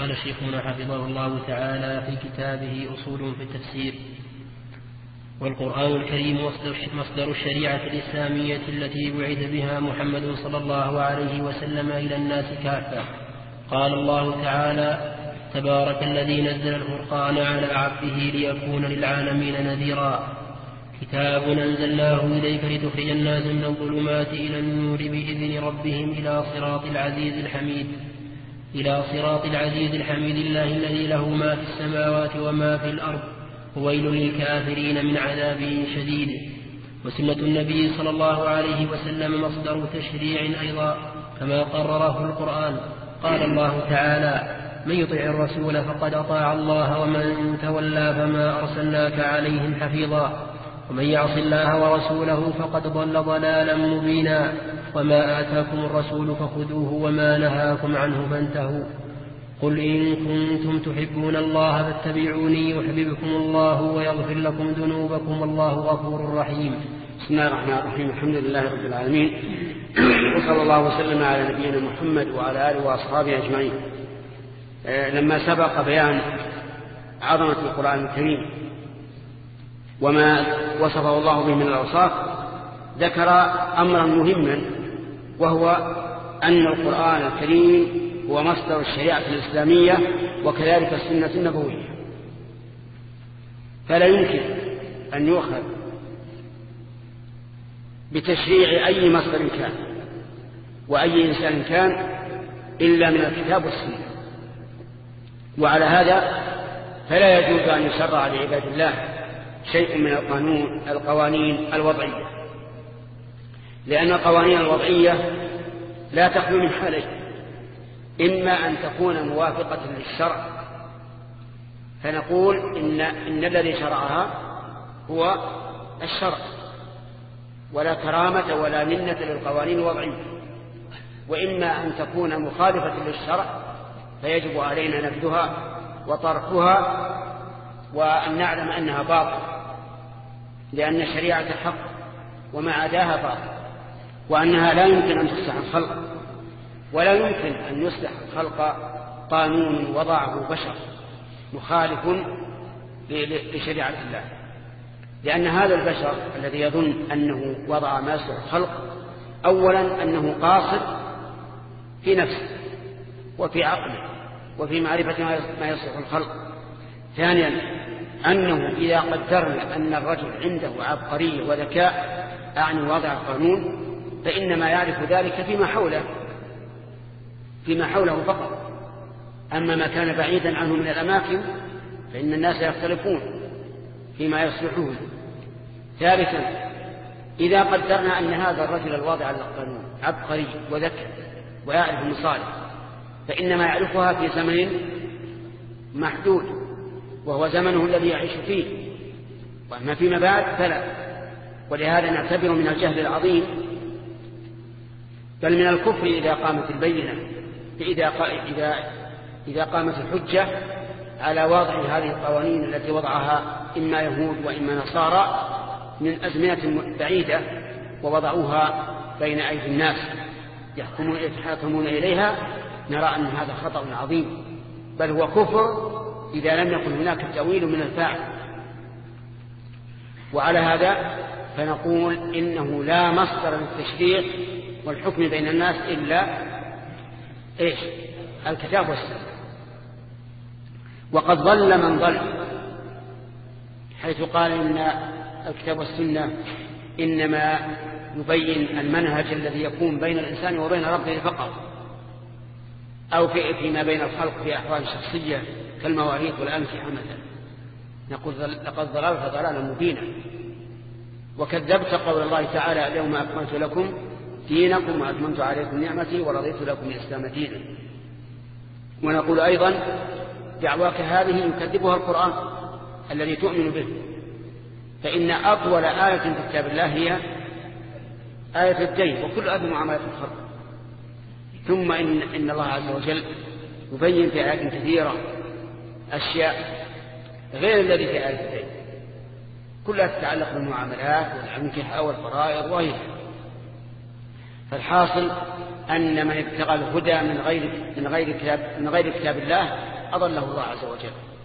قال شيخنا حفظه الله تعالى في كتابه أصول في التفسير: والقرآن الكريم مصدر الشريعة الإسلامية التي بعث بها محمد صلى الله عليه وسلم إلى الناس كافة. قال الله تعالى: تبارك الذي نزل الفرقان على عبده ليكون للعالمين نذيرا. كتاب أنزلناه إليك لتخرج الناس من الظلمات إلى النور بإذن ربهم إلى صراط العزيز الحميد الله الذي له ما في السماوات وما في الأرض وويل للكافرين من عذاب شديد. وسنة النبي صلى الله عليه وسلم مصدر تشريع أيضا كما قرره القرآن. قال الله تعالى: من يطع الرسول فقد أطاع الله ومن تولى فما أرسلناك عليهم حفيظا ومن يعص الله ورسوله فقد ضل ضلالا مبينا. وما آتاكم الرسول فخذوه وما نهاكم عنه فانتهوا. قل إن كنتم تحبون الله فاتبعوني يحببكم الله ويغفر لكم ذنوبكم والله غفور رحيم. بسم الله الرحمن الرحيم. الحمد لله رب العالمين، وصلى الله وسلم على نبينا محمد وعلى آله وأصحابه أجمعين. لما سبق بيان عظمة القرآن الكريم وما وصفه الله به من الأوصاف، ذكر أمرا مهما، وهو أن القرآن الكريم هو مصدر الشريعة الإسلامية وكذلك السنة النبوية، فلا يمكن أن يؤخذ بتشريع أي مصدر كان وأي إنسان كان إلا من الكتاب والسنة. وعلى هذا فلا يجوز أن يشرع لعباد الله شيء من القوانين الوضعية، لأن القوانين الوضعية لا تخلو من حالين: إما أن تكون موافقة للشرع فنقول إن الذي شرعها هو الشرع ولا كرامة ولا منة للقوانين الوضعية، وإما أن تكون مخالفة للشرع فيجب علينا نبذها وطرحها وأن نعلم أنها باطل، لأن الشريعة حق وما عداها باطل، وأنها لا يمكن أن تصلح الخلق، ولا يمكن أن يصلح الخلق قانون وضعه بشر مخالف لشريعة الله، لأن هذا البشر الذي يظن أنه وضع ما يصلح الخلق، أولا أنه قاصد في نفسه وفي عقله وفي معرفة ما يصلح الخلق. ثانيا أنه إذا قدرنا أن الرجل عنده عبقرية وذكاء أعني وضع القانون، فإنما يعرف ذلك فيما حوله فقط، أما ما كان بعيدا عنه من الأماكن فإن الناس يختلفون فيما يصلحون. ثالثا إذا قدرنا أن هذا الرجل الواضع للقانون عبقري وذكي ويعرف المصالح، فإنما يعرفها في زمن محدود وهو زمنه الذي يعيش فيه، وأما فيما بعد فلا. ولهذا نعتبر من الجهل العظيم بل من الكفر إذا قامت البينة، إذا قامت الحجة على وضع هذه القوانين التي وضعها إما يهود وإما نصارى من أزمنة بعيدة ووضعوها بين أيدي الناس يتحاكمون إليها، نرى أن هذا خطأ عظيم، بل هو كفر إذا لم يكن هناك تأويل من الفاعل. وعلى هذا فنقول إنه لا مصدر للتشريع والحكم بين الناس إلا الكتاب والسنة. وقد ضل من ضل حيث قال إن الكتاب والسنة إنما يبين المنهج الذي يكون بين الإنسان وبين ربه فقط، أو فيما بين الخلق في أحوال شخصية كالمواعيد والأمثلة مثلا. نقول لقد ضللت ضلالا مبينا، وكذبت قول الله تعالى: اليوم أكملت لكم دينكم وأتممت عليكم نعمتي ورضيت لكم الإسلام دينا. ونقول أيضا: دعواك هذه يكذبها القرآن الذي تؤمن به، فإن أطول آية في كتاب الله هي آية الدين، وكل آية معاملة الخلق. ثم إن الله عز وجل يبين في آيات كثيرة أشياء غير الذي في آية الدين، كلها تتعلق بالمعاملات والأنكحة والفرائض وغيرها. فالحاصل أن من ابتغى الهدى من غير كتاب الله أضله الله عز وجل.